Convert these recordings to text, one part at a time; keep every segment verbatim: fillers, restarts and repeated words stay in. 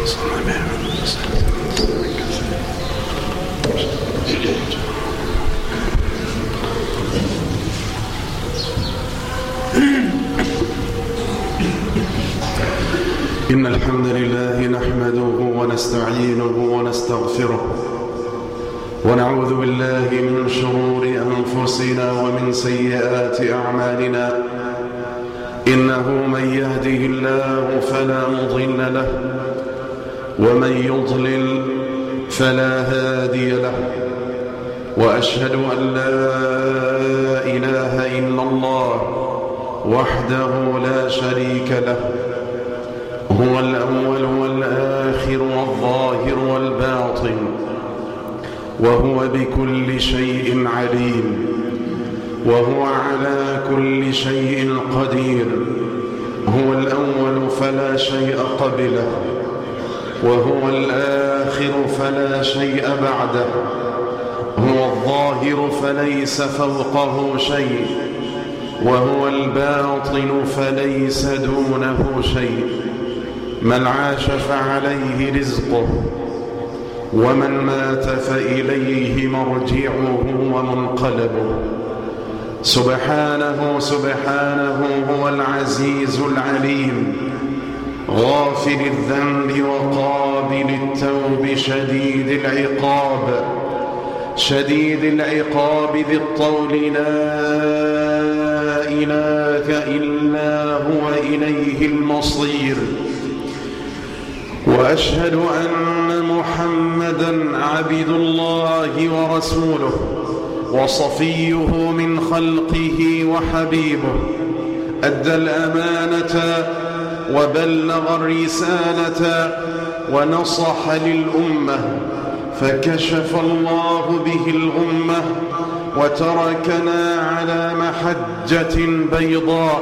إن الحمد لله نحمده ونستعينه ونستغفره ونعوذ بالله من شرور أنفسنا ومن سيئات أعمالنا. إنه من يهده الله فلا مضل له ومن يضلل فلا هادي له، وأشهد أن لا إله إلا الله وحده لا شريك له، هو الأول والآخر والظاهر والباطن، وهو بكل شيء عليم، وهو على كل شيء قدير. هو الأول فلا شيء قبله، وهو الآخر فلا شيء بعده، هو الظاهر فليس فوقه شيء، وهو الباطن فليس دونه شيء. من عاش فعليه رزقه، ومن مات فإليه مرجعه ومنقلبه. سبحانه سبحانه هو العزيز العليم، غافر الذنب وقابل التوب، شديد العقاب شديد العقاب ذي الطول، لا إله إلا هو إليه المصير. وأشهد أن محمدًا عبد الله ورسوله وصفيه من خلقه وحبيبه، أدى الأمانة وبلغ الرسالة ونصح للأمة، فكشف الله به الغمة وتركنا على محجة بيضاء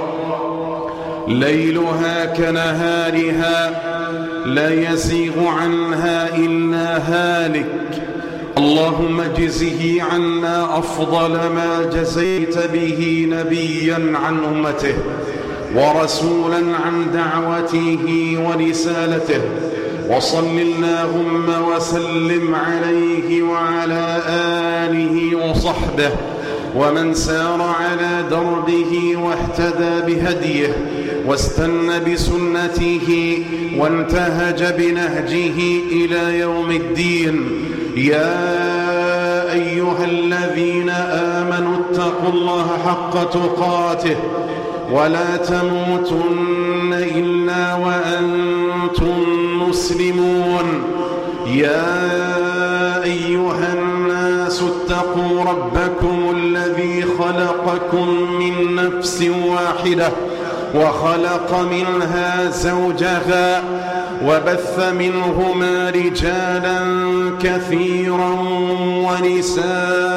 ليلها كنهارها، لا يزيغ عنها إلا هالك. اللهم اجزه عنا أفضل ما جزيت به نبيا عن أمته ورسولا عن دعوته ورسالته، وصل اللهم وسلم عليه وعلى آله وصحبه ومن سار على دربه واهتدى بهديه واستنى بسنته وانتهج بنهجه إلى يوم الدين. يا أيها الذين آمنوا اتقوا الله حق تقاته ولا تموتن إلا وأنتم مسلمون. يا أيها الناس اتقوا ربكم الذي خلقكم من نفس واحدة وخلق منها زوجها وبث منهما رجالا كثيرا ونساء،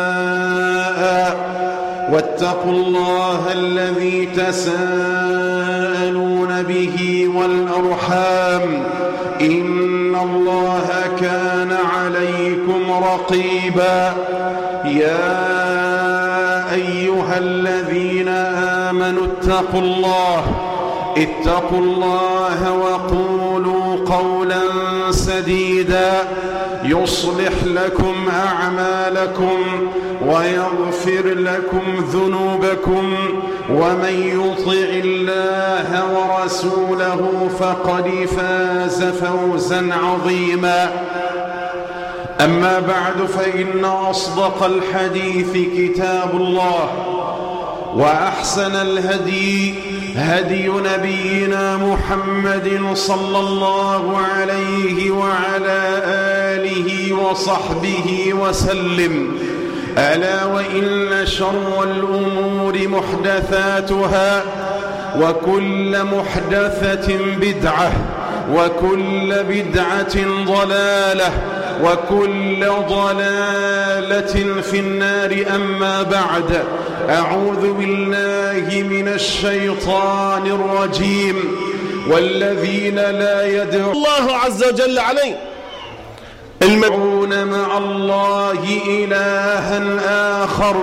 واتقوا الله الذي تساءلون به والأرحام، إن الله كان عليكم رقيبا. يا أيها الذين آمنوا اتقوا الله اتقوا الله وقولوا قولا سديدا يصلح لكم أعمالكم ويغفر لكم ذنوبكم، ومن يطع الله ورسوله فقد فاز فوزا عظيما. أما بعد، فإن أصدق الحديث كتاب الله، وأحسن الهدي هدي نبينا محمد صلى الله عليه وعلى آله وصحبه وسلم. ألا وإن شر الأمور محدثاتها، وكل محدثة بدعة، وكل بدعة ضلالة، وكل ضلالة في النار. أما بعد، أعوذ بالله من الشيطان الرجيم. والذين لا يدعون الله عز وجل عليه المدعون مع الله إلها آخر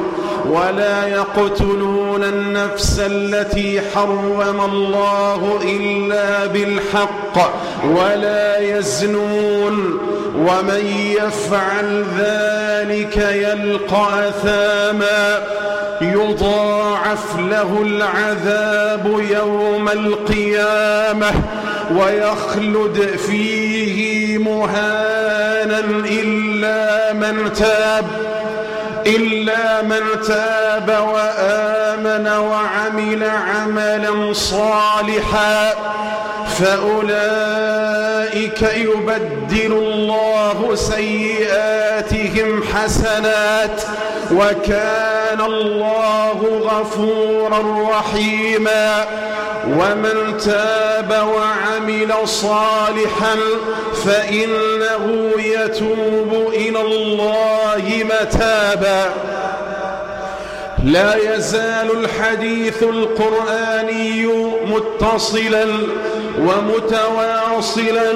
ولا يقتلون النفس التي حرم الله إلا بالحق ولا يزنون ومن يفعل ذلك يلقى أثاما يضاعف له العذاب يوم القيامة ويخلد فيه مهانا إلا من تاب إلا من تاب وآمن وعمل عملا صالحا فأولئك يبدل الله سيئاتهم حسنات وكان الله غفورا رحيما ومن تاب وعمل صالحا فإنه يتوب إلى الله متابا. لا يزال الحديث القرآني متصلا ومتواصلا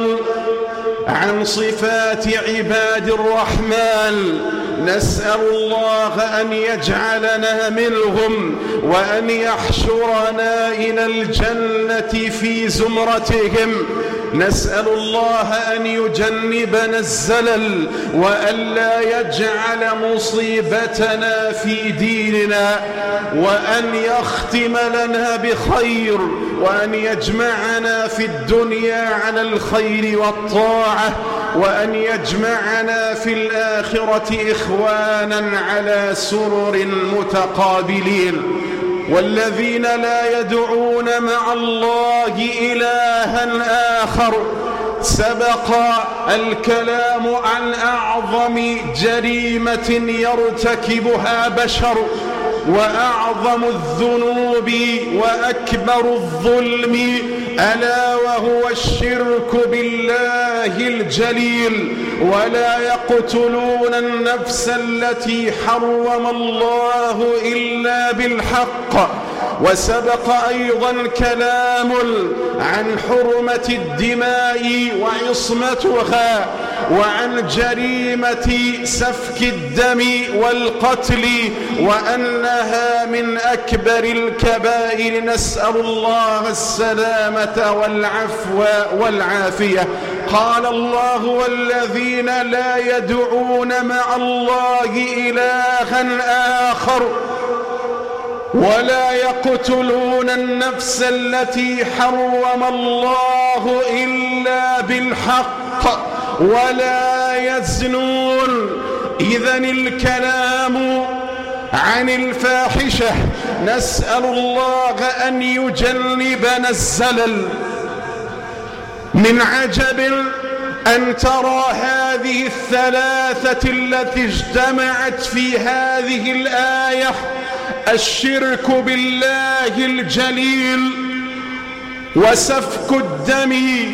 عن صفات عباد الرحمن. نسأل الله أن يجعلنا منهم وأن يحشرنا إلى الجنة في زمرتهم. نسأل الله أن يجنبنا الزلل وأن لا يجعل مصيبتنا في ديننا وأن يختم لنا بخير وأن يجمعنا في الدنيا على الخير والطاعة وأن يجمعنا في الآخرة إخوانا على سرر متقابلين. والذين لا يدعون مع الله إلها آخر سبق الكلام عن أعظم جريمة يرتكبها بشر وأعظم الذنوب وأكبر الظلم ألا وهو الشرك بالله الجليل. ولا يقتلون النفس التي حرم الله إلا بالحق. وسبق أيضا كلام عن حرمة الدماء وعصمتها وعن جريمة سفك الدم والقتل وأنها من أكبر الكبائر. نسأل الله السلامة والعفو والعافية. قال الله والذين لا يدعون مع الله إلها آخر ولا يقتلون النفس التي حرم الله إلا بالحق ولا يزنون. إذن الكلام عن الفاحشة نسأل الله أن يجنبنا الزلل. من عجب أن ترى هذه الثلاثة التي اجتمعت في هذه الآية: الشرك بالله الجليل وسفك الدم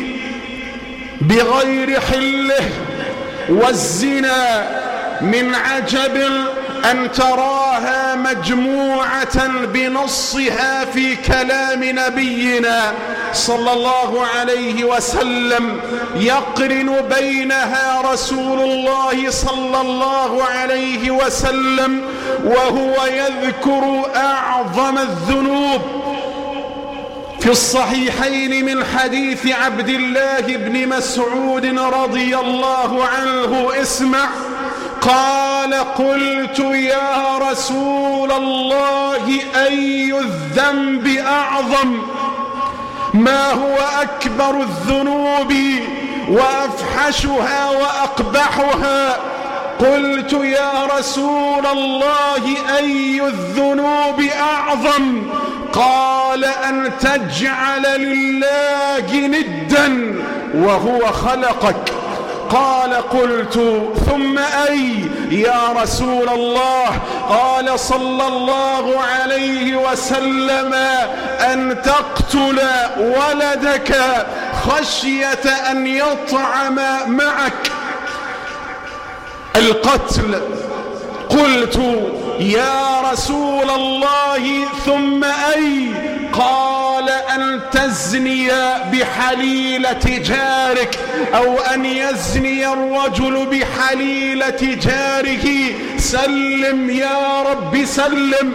بغير حله والزنا. من عجب أن تراها مجموعة بنصها في كلام نبينا صلى الله عليه وسلم، يقرن بينها رسول الله صلى الله عليه وسلم وهو يذكر أعظم الذنوب. في الصحيحين من حديث عبد الله بن مسعود رضي الله عنه، اسمع، قال: قلت يا رسول الله أي الذنب أعظم؟ ما هو أكبر الذنوب وأفحشها وأقبحها؟ قلت يا رسول الله أي الذنوب أعظم؟ قال: أن تجعل لله ندا وهو خلقك. قال: قلت ثم أي يا رسول الله؟ قال صلى الله عليه وسلم: أن تقتل ولدك خشية أن يطعم معك. القتل. قلت يا رسول الله ثم أي؟ قال أن تزني بحليلة جارك، أو أن يزني الرجل بحليلة جاره. سلم يا رب سلم.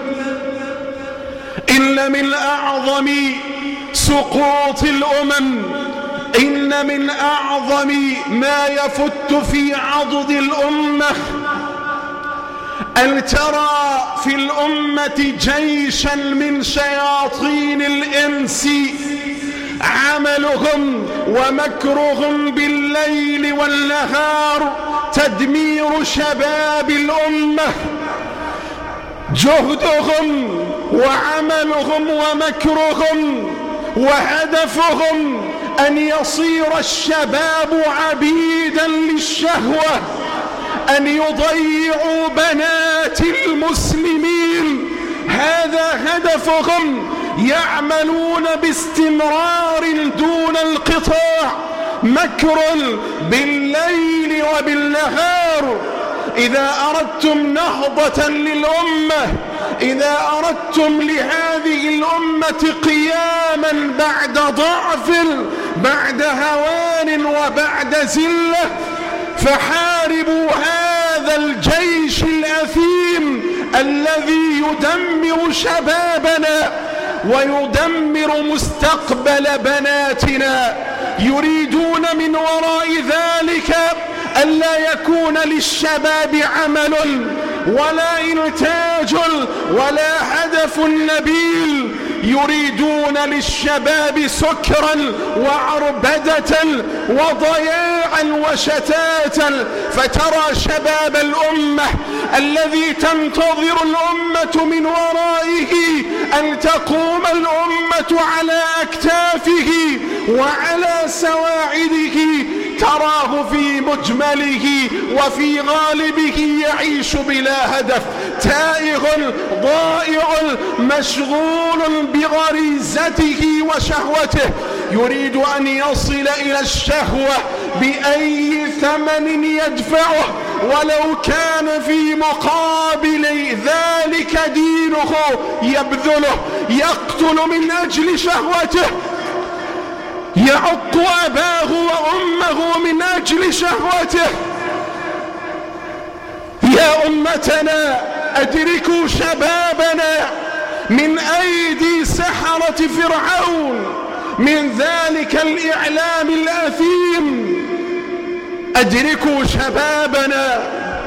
إن من أعظم سقوط الأمم، إن من أعظم ما يفت في عضد الأمة أن ترى في الأمة جيشا من شياطين الإنس عملهم ومكرهم بالليل والنهار تدمير شباب الأمة. جهدهم وعملهم ومكرهم وهدفهم أن يصير الشباب عبيدا للشهوة، أن يضيعوا بنات المسلمين. هذا هدفهم. يعملون باستمرار دون انقطاع، مكر بالليل وبالنهار. إذا أردتم نهضة للأمة، إذا أردتم لهذه الأمة قياما بعد ضعف، بعد هوان وبعد زلة، فحاربوا هذا الجيش الأثيم الذي يدمر شبابنا ويدمر مستقبل بناتنا. يريدون من وراء ذلك ألا يكون للشباب عمل ولا إنتاج ولا هدف نبيل. يريدون للشباب سكرا وعربدة وضياعا وشتاتا. فترى شباب الأمة الذي تنتظر الأمة من ورائه أن تقوم الأمة على أكتافه وعلى سواعده، تراه في مجمله وفي غالبه يعيش بلا هدف، تائه ضائع مشغول بغريزته وشهوته. يريد أن يصل إلى الشهوة بأي ثمن يدفعه، ولو كان في مقابل ذلك دينه يبذله. يقتل من أجل شهوته، يعق أباه وأمه من أجل شهوته. يا أمتنا أدركوا شبابنا من أيدي سحرة فرعون، من ذلك الإعلام الأثيم. أدركوا شبابنا،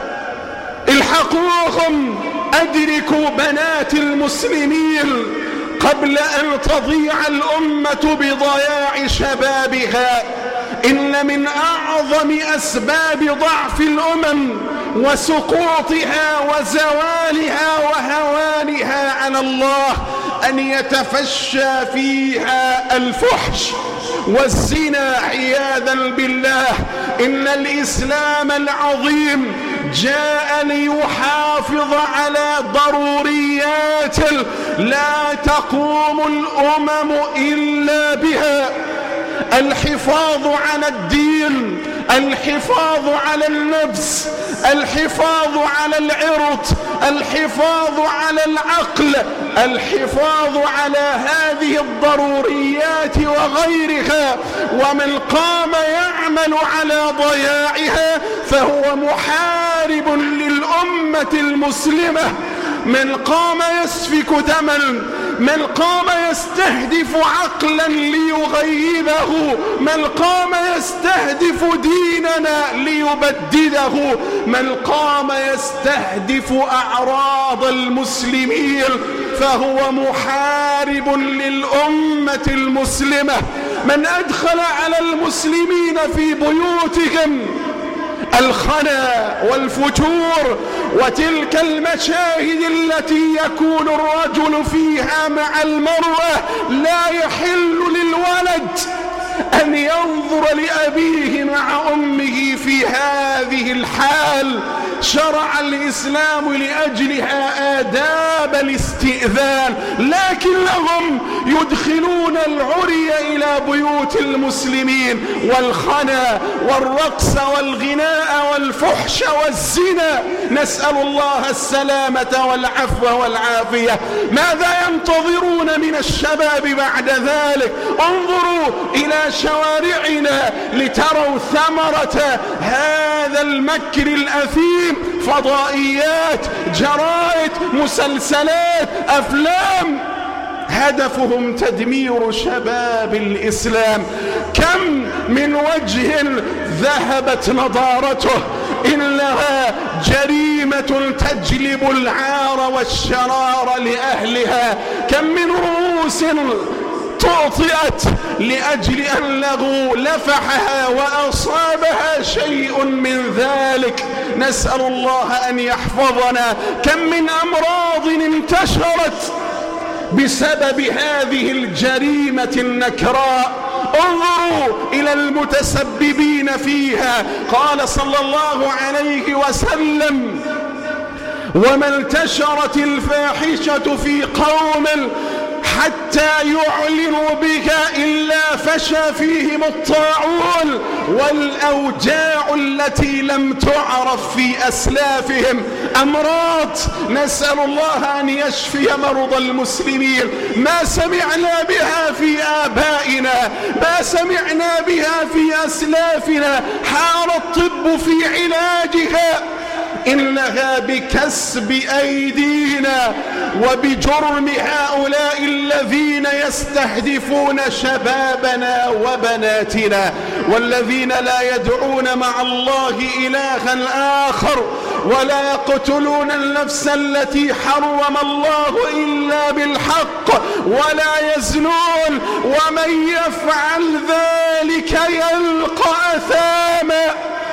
الحقوهم، أدركوا بنات المسلمين قبل أن تضيع الأمة بضياع شبابها. إن من أعظم أسباب ضعف الأمم وسقوطها وزوالها وهوانها على الله أن يتفشى فيها الفحش والزنا عياذا بالله. إن الإسلام العظيم جاء ليحافظ على ضروريات لا تقوم الأمم إلا بها: الحفاظ على الدين، الحفاظ على النفس، الحفاظ على العرض، الحفاظ على العقل، الحفاظ على هذه الضروريات وغيرها. ومن قام يعمل على ضياعها فهو محارب للأمة المسلمة. من قام يسفك دما، من قام يستهدف عقلا ليغيبه، من قام يستهدف ديننا ليبدده، من قام يستهدف أعراض المسلمين فهو محارب للأمة المسلمة. من أدخل على المسلمين في بيوتهم الخنا والفتور وتلك المشاهد التي يكون الرجل فيها مع المرأة، لا يحل للولد أن ينظر لأبيه مع أمه في هذه الحال. شرع الإسلام لأجلها آداب الاستئذان، لكنهم يدخلون العري إلى بيوت المسلمين والخنا والرقص والغناء والفحش والزنا، نسأل الله السلامة والعفو والعافية. ماذا ينتظرون من الشباب بعد ذلك؟ انظروا إلى شوارعنا لتروا ثمرة هذا المكر الأثيم، فضائيات، جرائد، مسلسلات، أفلام، هدفهم تدمير شباب الإسلام. كم من وجه ذهبت نضارته، إنها جريمة تجلب العار والشرار لأهلها. كم من رؤوس تعطئت لأجل أن لغوا لفحها وأصابها شيء من ذلك، نسأل الله أن يحفظنا. كم من أمراض انتشرت بسبب هذه الجريمة النكراء، انظروا إلى المتسببين فيها. قال صلى الله عليه وسلم: وما انتشرت الفاحشة في قوم حتى يعلنوا بك إلا فشى فيهم الطاعون والأوجاع التي لم تعرف في أسلافهم. أمراض نسأل الله أن يشفي مرضى المسلمين، ما سمعنا بها في آبائنا، ما سمعنا بها في أسلافنا، حار الطب في علاجها، إنها بكسب أيدينا وبجرم هؤلاء الذين يستهدفون شبابنا وبناتنا، والذين لا يدعون مع الله إلها آخر، ولا يقتلون النفس التي حرم الله إلا بالحق، ولا يزنون، ومن يفعل ذلك يلقى أثاما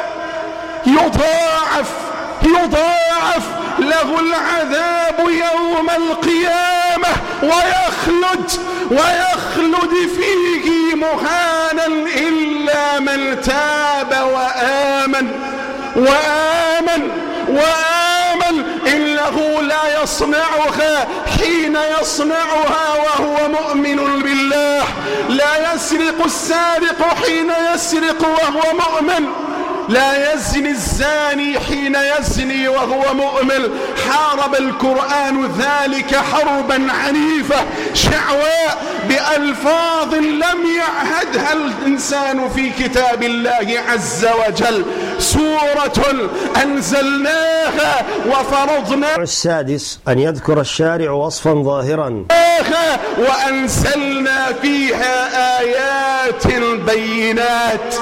يضاعف يضاعف له العذاب يوم القيامة ويخلد ويخلد فيه مهانا إلا من تاب وآمن وآمن وآمن إنه لا يصنعها حين يصنعها وهو مؤمن بالله. لا يسرق السارق حين يسرق وهو مؤمن، لا يزني الزاني حين يزني وهو مؤمن. حارب القرآن ذلك حربا عنيفة شعواء بألفاظ لم يعهدها الإنسان في كتاب الله عز وجل. سورة أنزلناها وفرضنا. السادس أن يذكر الشارع وصفا ظاهرا وأنزلنا فيها آيات بينات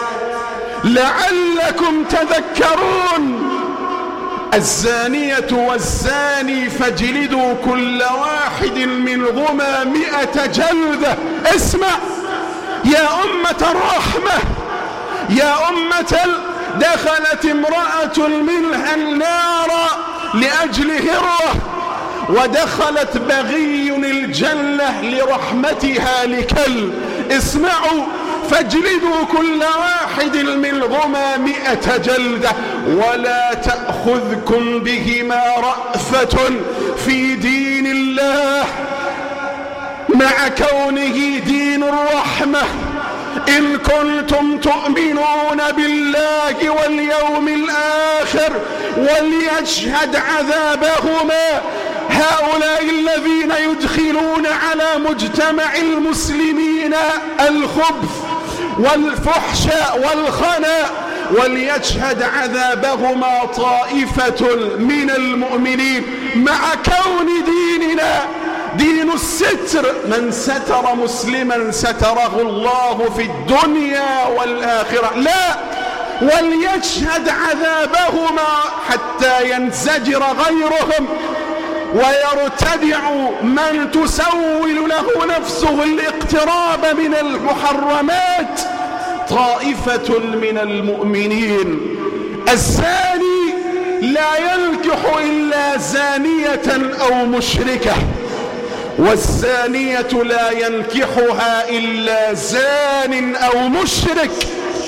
لعلكم تذكرون. الزانية والزاني فاجلدوا كل واحد منهما مئة جلدة. اسمع يا أمة الرحمة، يا أمة دخلت امرأة منها النار لأجل هرة، ودخلت بغي الجنة لرحمتها لكلب. اسمعوا، فاجلدوا كل واحد منهما مئة جلدة ولا تأخذكم بهما رأفة في دين الله، مع كونه دين الرحمة، إن كنتم تؤمنون بالله واليوم الآخر. وليشهد عذابهما هؤلاء الذين يدخلون على مجتمع المسلمين الخبث والفحش والخنا، وليشهد عذابهما طائفة من المؤمنين، مع كون ديننا دين الستر. من ستر مسلما ستره الله في الدنيا والآخرة. لا، وليشهد عذابهما حتى ينزجر غيرهم ويرتدع من تسول له نفسه الاقتراب من المحرمات طائفة من المؤمنين. الزاني لا ينكح إلا زانية أو مشركة، والزانية لا ينكحها إلا زان أو مشرك.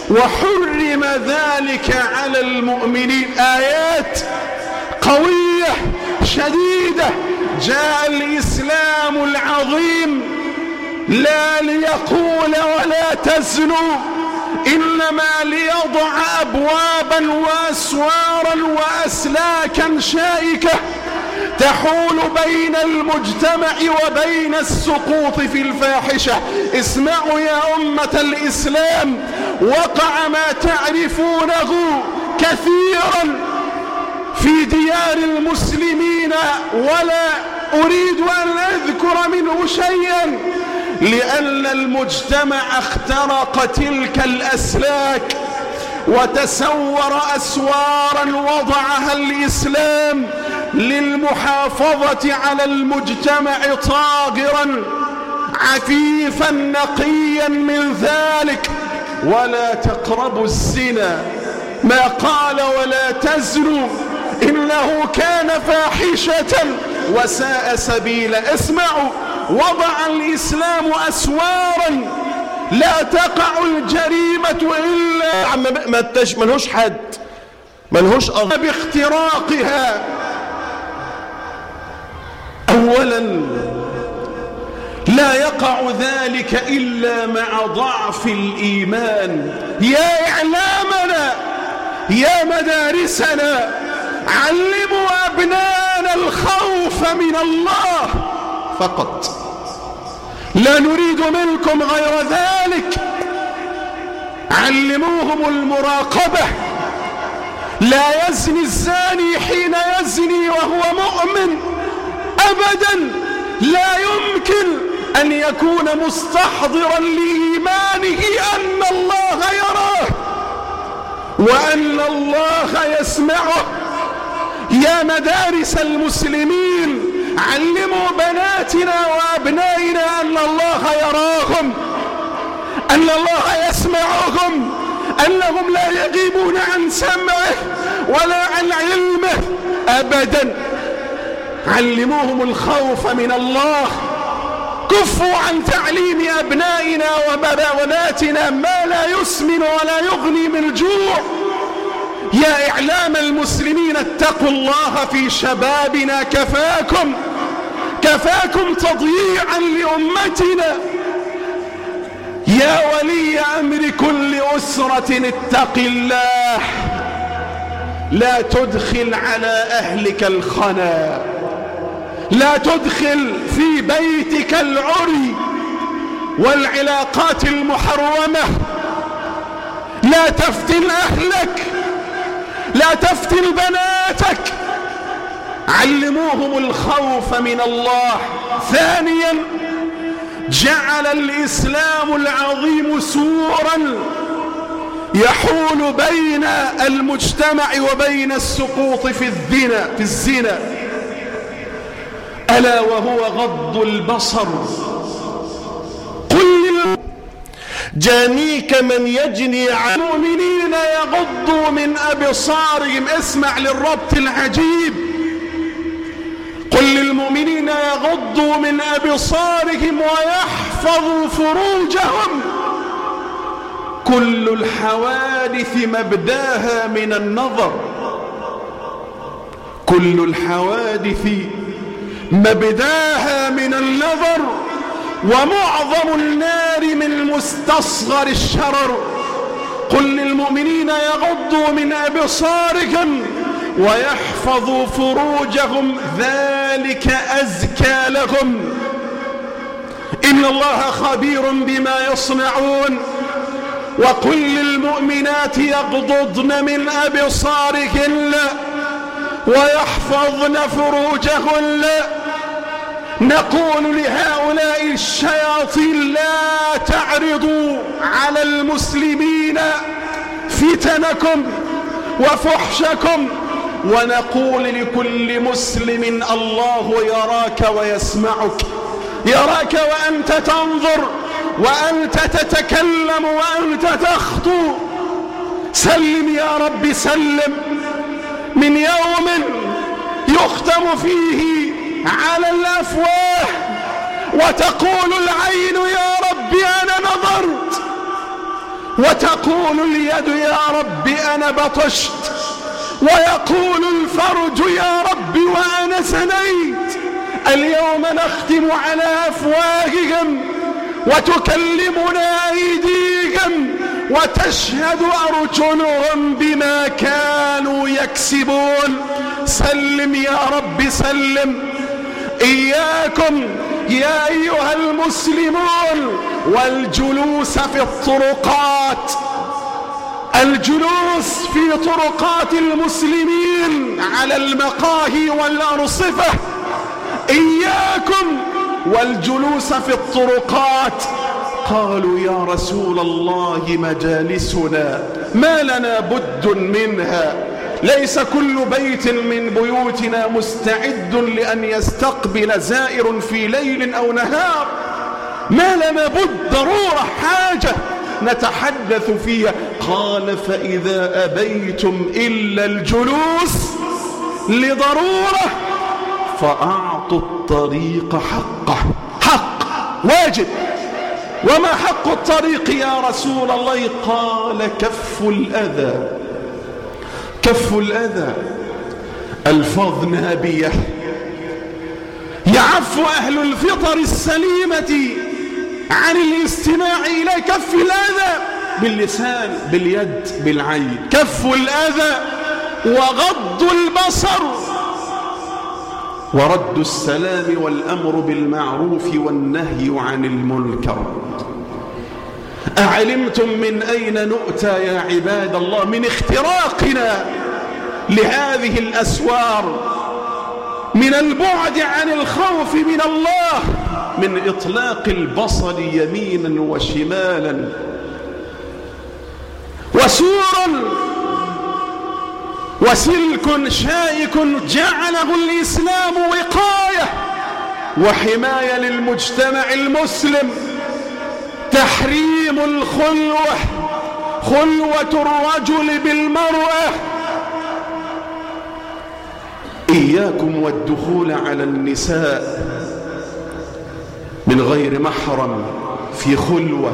وحرم ذلك على المؤمنين. آيات قوية شديدة. جاء الإسلام العظيم لا ليقول ولا تزنوا، إنما ليضع أبوابا وأسوارا وأسلاكا شائكة تحول بين المجتمع وبين السقوط في الفاحشة. اسمعوا يا أمة الإسلام، وقع ما تعرفونه كثيرا في ديار المسلمين، ولا أريد أن أذكر منه شيئا، لأن المجتمع اخترق تلك الأسلاك وتسور أسوارا وضعها الإسلام للمحافظة على المجتمع طاهرا عفيفا نقيا من ذلك. ولا تقربوا الزنا، ما قال ولا تزنوا، إنه كان فاحشة وساء سبيلا. اسمعوا، وضع الإسلام أسوارا لا تقع الجريمة إلا ملهوش حد، ملهوش أرض باختراقها. أولا لا يقع ذلك إلا مع ضعف الإيمان. يا إعلامنا، يا مدارسنا، علموا أبناءنا الخوف من الله فقط، لا نريد منكم غير ذلك. علموهم المراقبة. لا يزني الزاني حين يزني وهو مؤمن أبدا، لا يمكن أن يكون مستحضرا لإيمانه أن الله يراه وأن الله يسمعه. يا مدارس المسلمين، علموا بناتنا وأبنائنا أن الله يراهم، أن الله يسمعهم، أنهم لا يغيبون عن سمعه ولا عن علمه أبدا. علموهم الخوف من الله. كفوا عن تعليم أبنائنا وبناتنا ما لا يسمن ولا يغني من جوع. يا إعلام المسلمين، اتقوا الله في شبابنا. كفاكم كفاكم تضييعا لأمتنا. يا ولي أمر كل أسرة، اتق الله، لا تدخل على أهلك الخنا، لا تدخل في بيتك العري والعلاقات المحرمة، لا تفتن أهلك، لا تفتن بناتك. علموهم الخوف من الله. ثانيا، جعل الإسلام العظيم سورا يحول بين المجتمع وبين السقوط في الزنا في الزنا ألا وهو غض البصر. قل جانيك من يجني على المؤمنين يغضوا من أبصارهم. اسمع للربط العجيب. قل للمؤمنين يغضوا من أبصارهم ويحفظوا فروجهم. كل الحوادث مبداها من النظر، كل الحوادث مبداها من النظر، ومعظم النار من مستصغر الشرر. قل للمؤمنين يغضوا من أبصارهم ويحفظوا فروجهم، ذلك أزكى لهم، إن الله خبير بما يصنعون. وقل للمؤمنات يغضضن من أبصارهن ويحفظن فروجهن. نقول لهؤلاء الشياطين لا تعرضوا على المسلمين فتنكم وفحشكم، ونقول لكل مسلم الله يراك ويسمعك، يراك وأنت تنظر وأنت تتكلم وأنت تخطو. سلم يا رب سلم من يوم يختم فيه على الأفواه وتقول العين يا رب أنا نظرت، وتقول اليد يا رب أنا بطشت، ويقول الفرج يا رب وأنا زنيت. اليوم نختم على أفواههم وتكلمنا أيديهم وتشهد أرجلهم بما كانوا يكسبون. سلم يا رب سلم. إياكم يا أيها المسلمون والجلوس في الطرقات، الجلوس في طرقات المسلمين على المقاهي والأرصفة. إياكم والجلوس في الطرقات. قالوا يا رسول الله مجالسنا ما لنا بد منها، ليس كل بيت من بيوتنا مستعد لأن يستقبل زائر في ليل أو نهار، ما لنا بد، ضرورة، حاجة نتحدث فيها. قال فإذا أبيتم إلا الجلوس لضرورة فأعطوا الطريق حقه. حق واجب. وما حق الطريق يا رسول الله؟ قال كف الأذى. كف الأذى ألفاظ نابية يعف أهل الفطر السليمة عن الاستماع إلى كف الأذى باللسان، باليد، بالعين. كف الأذى وغض البصر ورد السلام والأمر بالمعروف والنهي عن المنكر. أعلمتم من أين نؤتى يا عباد الله؟ من اختراقنا لهذه الأسوار، من البعد عن الخوف من الله، من إطلاق البصر يمينا وشمالا. وسور وسلك شائك جعله الإسلام وقاية وحماية للمجتمع المسلم. تحريم الخلوة، خلوة الرجل بالمرأة. إياكم والدخول على النساء من غير محرم في خلوة.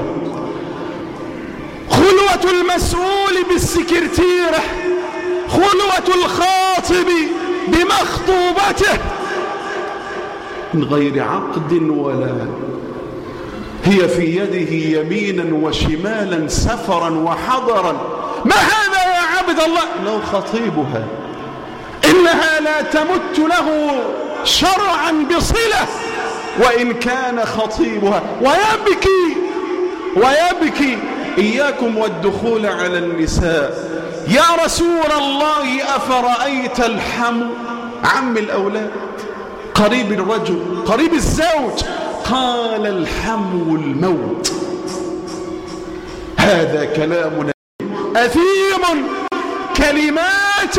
خلوة المسؤول بالسكرتيرة، خلوة الخاطب بمخطوبته من غير عقد ولا، هي في يده يمينا وشمالا سفرا وحضرا. ما هذا يا عبد الله؟ لو خطيبها، إنها لا تمت له شرعا بصلة وإن كان خطيبها، ويبكي ويبكي. إياكم والدخول على النساء. يا رسول الله أفرأيت الحم، عم الأولاد، قريب الرجل، قريب الزوج؟ قال الحم الموت. هذا كلام أثيم، كلمات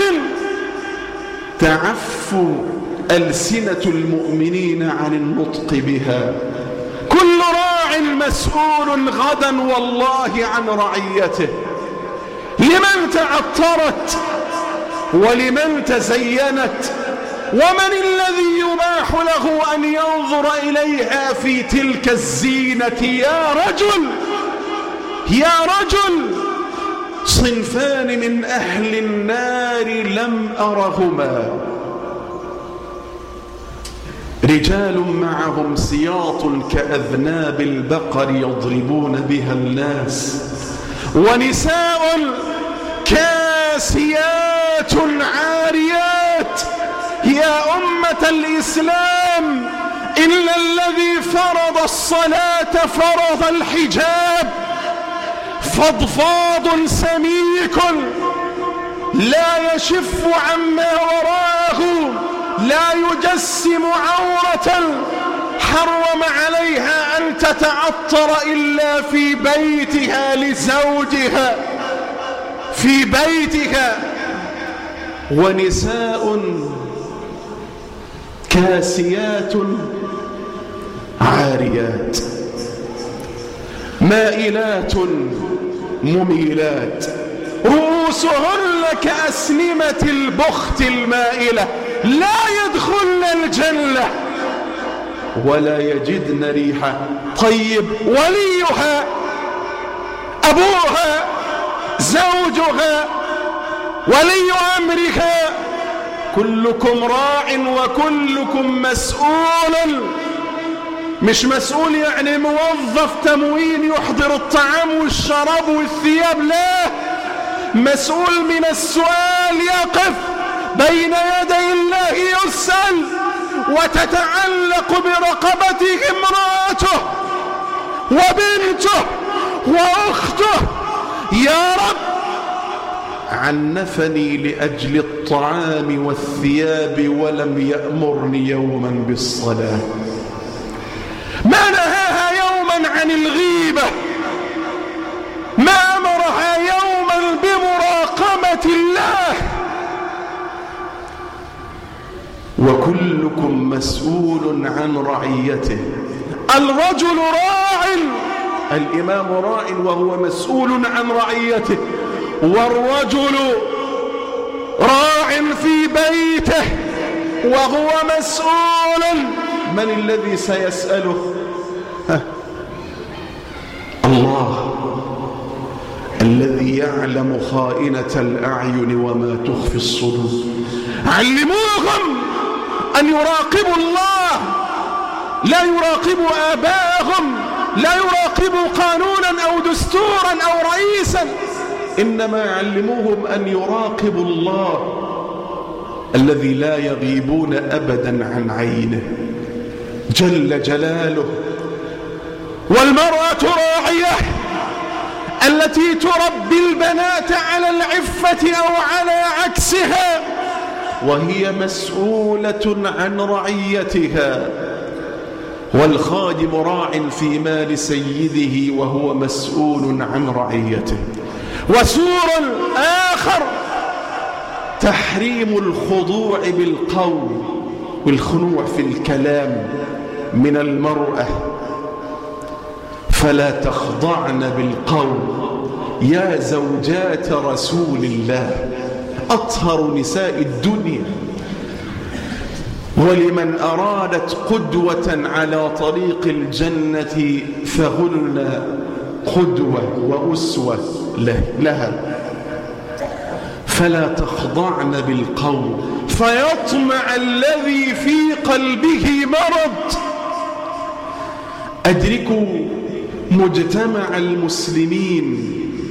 تعف ألسنة المؤمنين عن النطق بها. كل راع مسؤول غدا والله عن رعيته. لمن تعطرت ولمن تزينت؟ ومن الذي يباح له أن ينظر إليها في تلك الزينة؟ يا رجل يا رجل، صنفان من أهل النار لم أرهما، رجال معهم سياط كأذناب البقر يضربون بها الناس، ونساء كاسيات عاريات. يا أمة الإسلام، إلا الذي فرض الصلاة فرض الحجاب، فضفاض سميك لا يشف عما وراءه، لا يجسم عورة حرم عليها أن تتعطر إلا في بيتها لزوجها، في بيتها. ونساء كاسيات عاريات مائلات مميلات، رؤوسهن كأسنمة البخت المائلة، لا يدخلن الجنة ولا يجدن ريحة. طيب وليها أبوها، زوجها، ولي أمرها، كلكم راع وكلكم مسؤول. مش مسؤول يعني موظف تموين يحضر الطعام والشراب والثياب، لا، مسؤول من السؤال، يقف بين يدي الله يسأل، وتتعلق برقبته امرأته وبنته وأخته. يا رب عنفني لأجل الطعام والثياب ولم يأمرني يوما بالصلاة، ما نهاها يوما عن الغيبة، ما أمرها يوما بمراقبة الله. وكلكم مسؤول عن رعيته. الرجل راع، الإمام راع وهو مسؤول عن رعيته، والرجل راع في بيته وهو مسؤول. من الذي سيسأله؟ ها؟ الله الذي يعلم خائنة الأعين وما تخفي الصدور. علموهم أن يراقبوا الله، لا يراقبوا آباءهم، لا يراقبوا قانونا أو دستورا أو رئيسا، إنما علموهم أن يراقبوا الله الذي لا يغيبون أبدا عن عينه جل جلاله. والمرأة راعية التي تربي البنات على العفة أو على عكسها، وهي مسؤولة عن رعيتها. والخادم راع في مال سيده وهو مسؤول عن رعيته. وسور آخر تحريم الخضوع بالقول والخنوع في الكلام من المرأة، فلا تخضعن بالقول يا زوجات رسول الله، أطهر نساء الدنيا. ولمن أرادت قدوة على طريق الجنة فهن قدوة وأسوة لها. فلا تخضعن بالقول فيطمع الذي في قلبه مرض. أدركوا مجتمع المسلمين،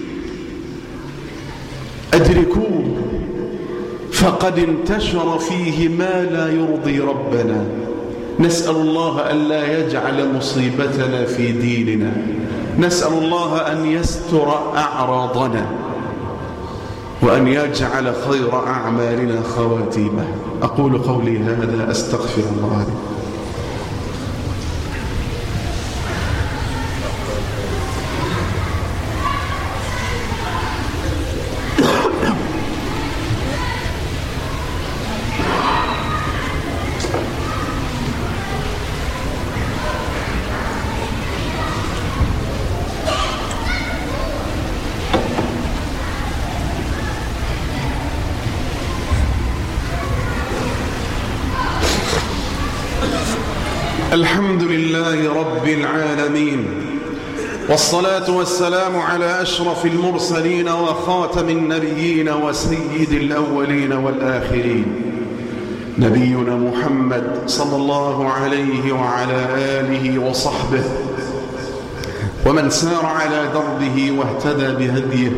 أدركوه، فقد انتشر فيه ما لا يرضي ربنا. نسأل الله أن لا يجعل مصيبتنا في ديننا، نسأل الله أن يستر أعراضنا وأن يجعل خير أعمالنا خواتيمه. أقول قولي هذا أستغفر الله لي. الحمد لله رب العالمين، والصلاة والسلام على أشرف المرسلين وخاتم النبيين وسيد الأولين والآخرين، نبينا محمد صلى الله عليه وعلى آله وصحبه ومن سار على دربه واهتدى بهديه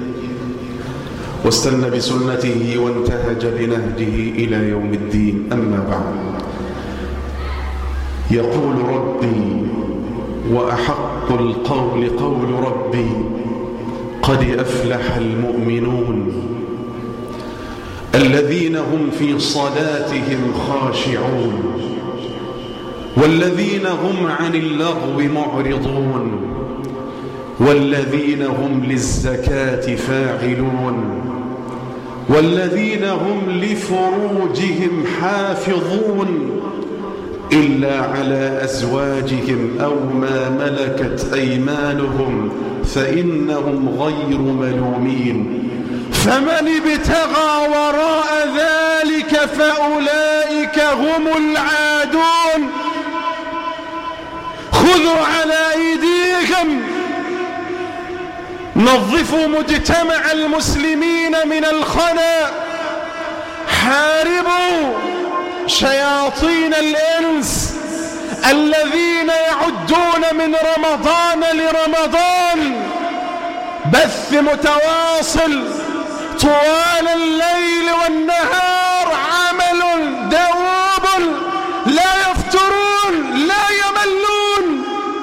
واستنى بسنته وانتهج بنهجه إلى يوم الدين. أما بعد، يقول ربي وأحق القول قول ربي قد أفلح المؤمنون الذين هم في صلاتهم خاشعون والذين هم عن اللغو معرضون والذين هم للزكاة فاعلون والذين هم لفروجهم حافظون إلا على أزواجهم أو ما ملكت أيمانهم فإنهم غير ملومين، فمن ابتغى وراء ذلك فأولئك هم العادون. خذوا على أيديكم نظفوا مجتمع المسلمين من الخنا، حاربوا شياطين الإنس الذين يعدون من رمضان لرمضان بث متواصل طوال الليل والنهار، عمل دؤوب لا يفترون لا يملون.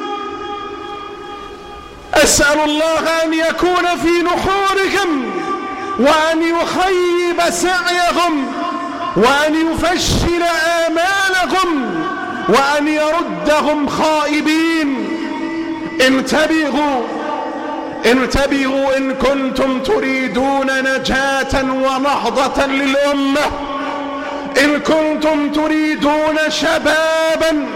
أسأل الله أن يكون في نحورهم وأن يخيب سعيهم وأن يفشل آمالهم وأن يردهم خائبين. انتبهوا انتبهوا إن كنتم تريدون نجاة ونهضة للأمة، إن كنتم تريدون شبابا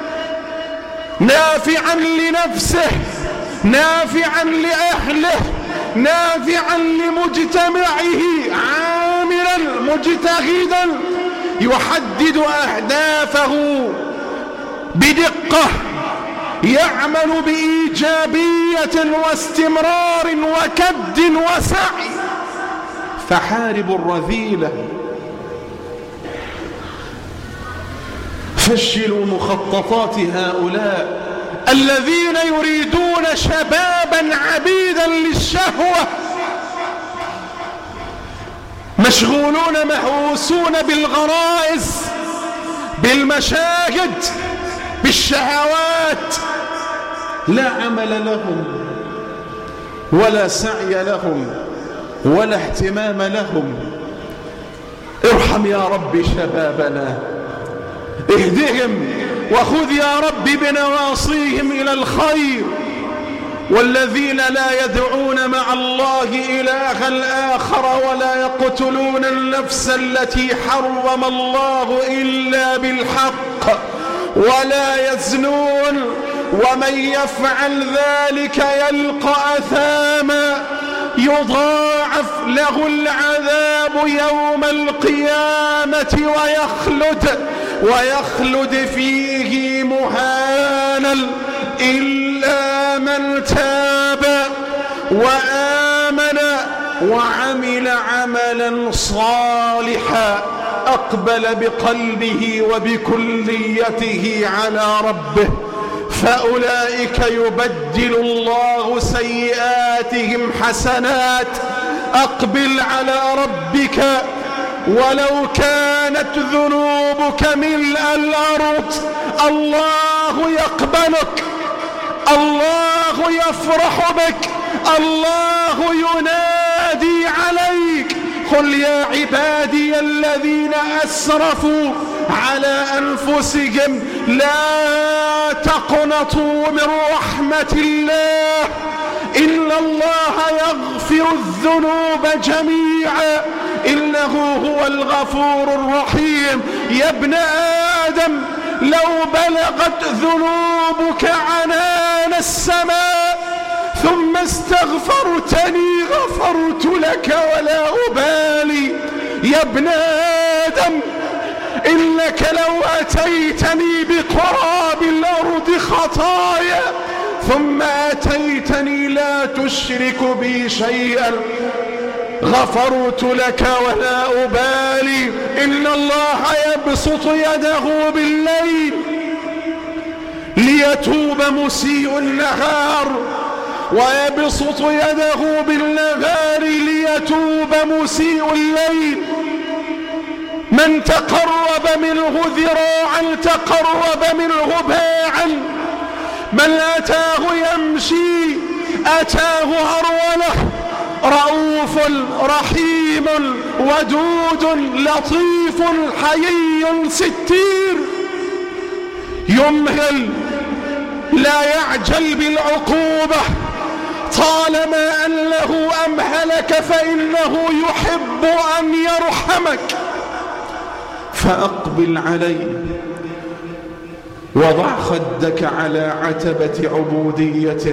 نافعا لنفسه نافعا لأهله نافعا لمجتمعه، عاملا مجتهدا يحدد أهدافه بدقة، يعمل بإيجابية واستمرار وكد وسعي، فحاربوا الرذيلة، فشلوا مخططات هؤلاء الذين يريدون شبابا عبيدا للشهوة، مشغولون مهووسون بالغرائز بالمشاهد بالشهوات، لا عمل لهم ولا سعي لهم ولا اهتمام لهم. ارحم يا رب شبابنا، اهدهم وخذ يا رب بنواصيهم إلى الخير. والذين لا يدعون مع الله إلها الآخر ولا يقتلون النفس التي حرم الله إلا بالحق ولا يزنون ومن يفعل ذلك يلقى أثاما يضاعف له العذاب يوم القيامة ويخلد ويخلد فيه مهانا إلا من تاب وآمن وعمل عملا صالحا أقبل بقلبه وبكليته على ربه، فأولئك يبدل الله سيئاتهم حسنات. أقبل على ربك ولو كانت ذنوبك ملء الأرض، الله يقبلك، الله يفرح بك، الله ينادي عليك. قل يا عبادي الذين أسرفوا على أنفسهم لا تقنطوا من رحمة الله إن الله يغفر الذنوب جميعا إنه هو الغفور الرحيم. يا ابن آدم لو بلغت ذنوبك عنان السماء ثم استغفرتني غفرت لك ولا أبالي. يا ابن آدم إنك لو أتيتني بقراب الأرض خطايا ثم أتيتني لا تشرك بي شيئا غفرت لك ولا أبالي. إن الله يبسط يده بالليل ليتوب مسيء النهار ويبسط يده بالنهار ليتوب مسيء الليل. من تقرب منه ذراعا تقرب منه باعا، من أتاه يمشي أتاه هرولة. رؤوف رحيم ودود لطيف حيي ستير، يمهل لا يعجل بالعقوبة، طالما أنه أمهلك فإنه يحب أن يرحمك. فأقبل عليه وضع خدك على عتبة عبوديته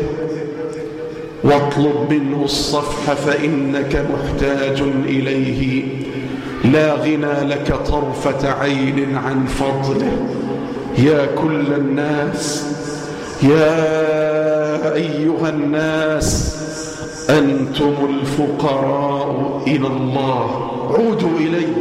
واطلب منه الصفح فإنك محتاج إليه، لا غنى لك طرفة عين عن فضله. يا كل الناس، يا أيها الناس، أنتم الفقراء إلى الله، عودوا إليه،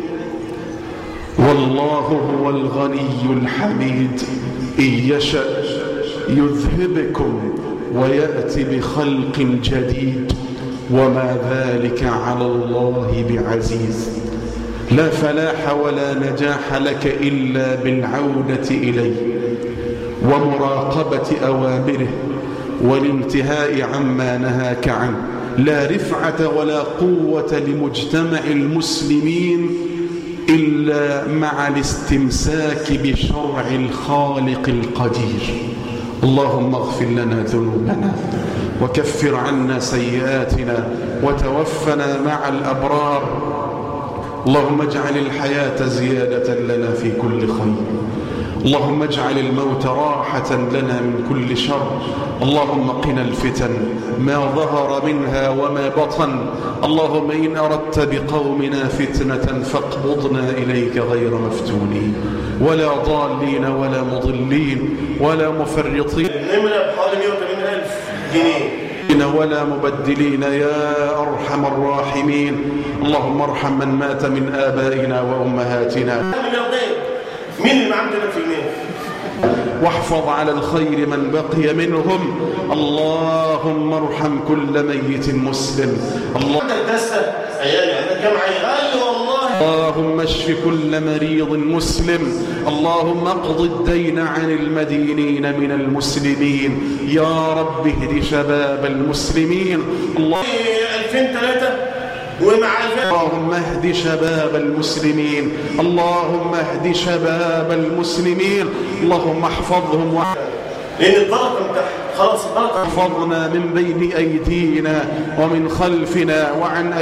والله هو الغني الحميد. إن يشأ يذهبكم ويأتي بخلق جديد وما ذلك على الله بعزيز. لا فلاح ولا نجاح لك إلا بالعودة إليه ومراقبة أوامره والانتهاء عما نهاك عنه. لا رفعة ولا قوة لمجتمع المسلمين إلا مع الاستمساك بشرع الخالق القدير. اللهم اغفر لنا ذنوبنا وكفر عنا سيئاتنا وتوفنا مع الأبرار. اللهم اجعل الحياة زيادة لنا في كل خير، اللهم اجعل الموت راحة لنا من كل شر. اللهم قنا الفتن ما ظهر منها وما بطن. اللهم إن أردت بقومنا فتنة فاقبضنا إليك غير مفتونين ولا ضالين ولا مضلين ولا مفرطين بحوالي مئة وثمانين ألف جنيه ولا مبدلين يا أرحم الراحمين. اللهم ارحم من مات من آبائنا وأمهاتنا. مين اللي معاه مئتين ألف جنيه؟ واحفظ على الخير من بقي منهم. اللهم ارحم كل ميت مسلم. الله اللهم اشف كل مريض مسلم. اللهم اقض الدين عن المدينين من المسلمين. يا رب اهد شباب المسلمين. الله ألفين وثلاثة ومع اللهم اهد شباب المسلمين. اللهم اهد شباب المسلمين. اللهم احفظهم و... لأن الضرب من خلاص الضرب احفظنا من بين أيدينا ومن خلفنا وعن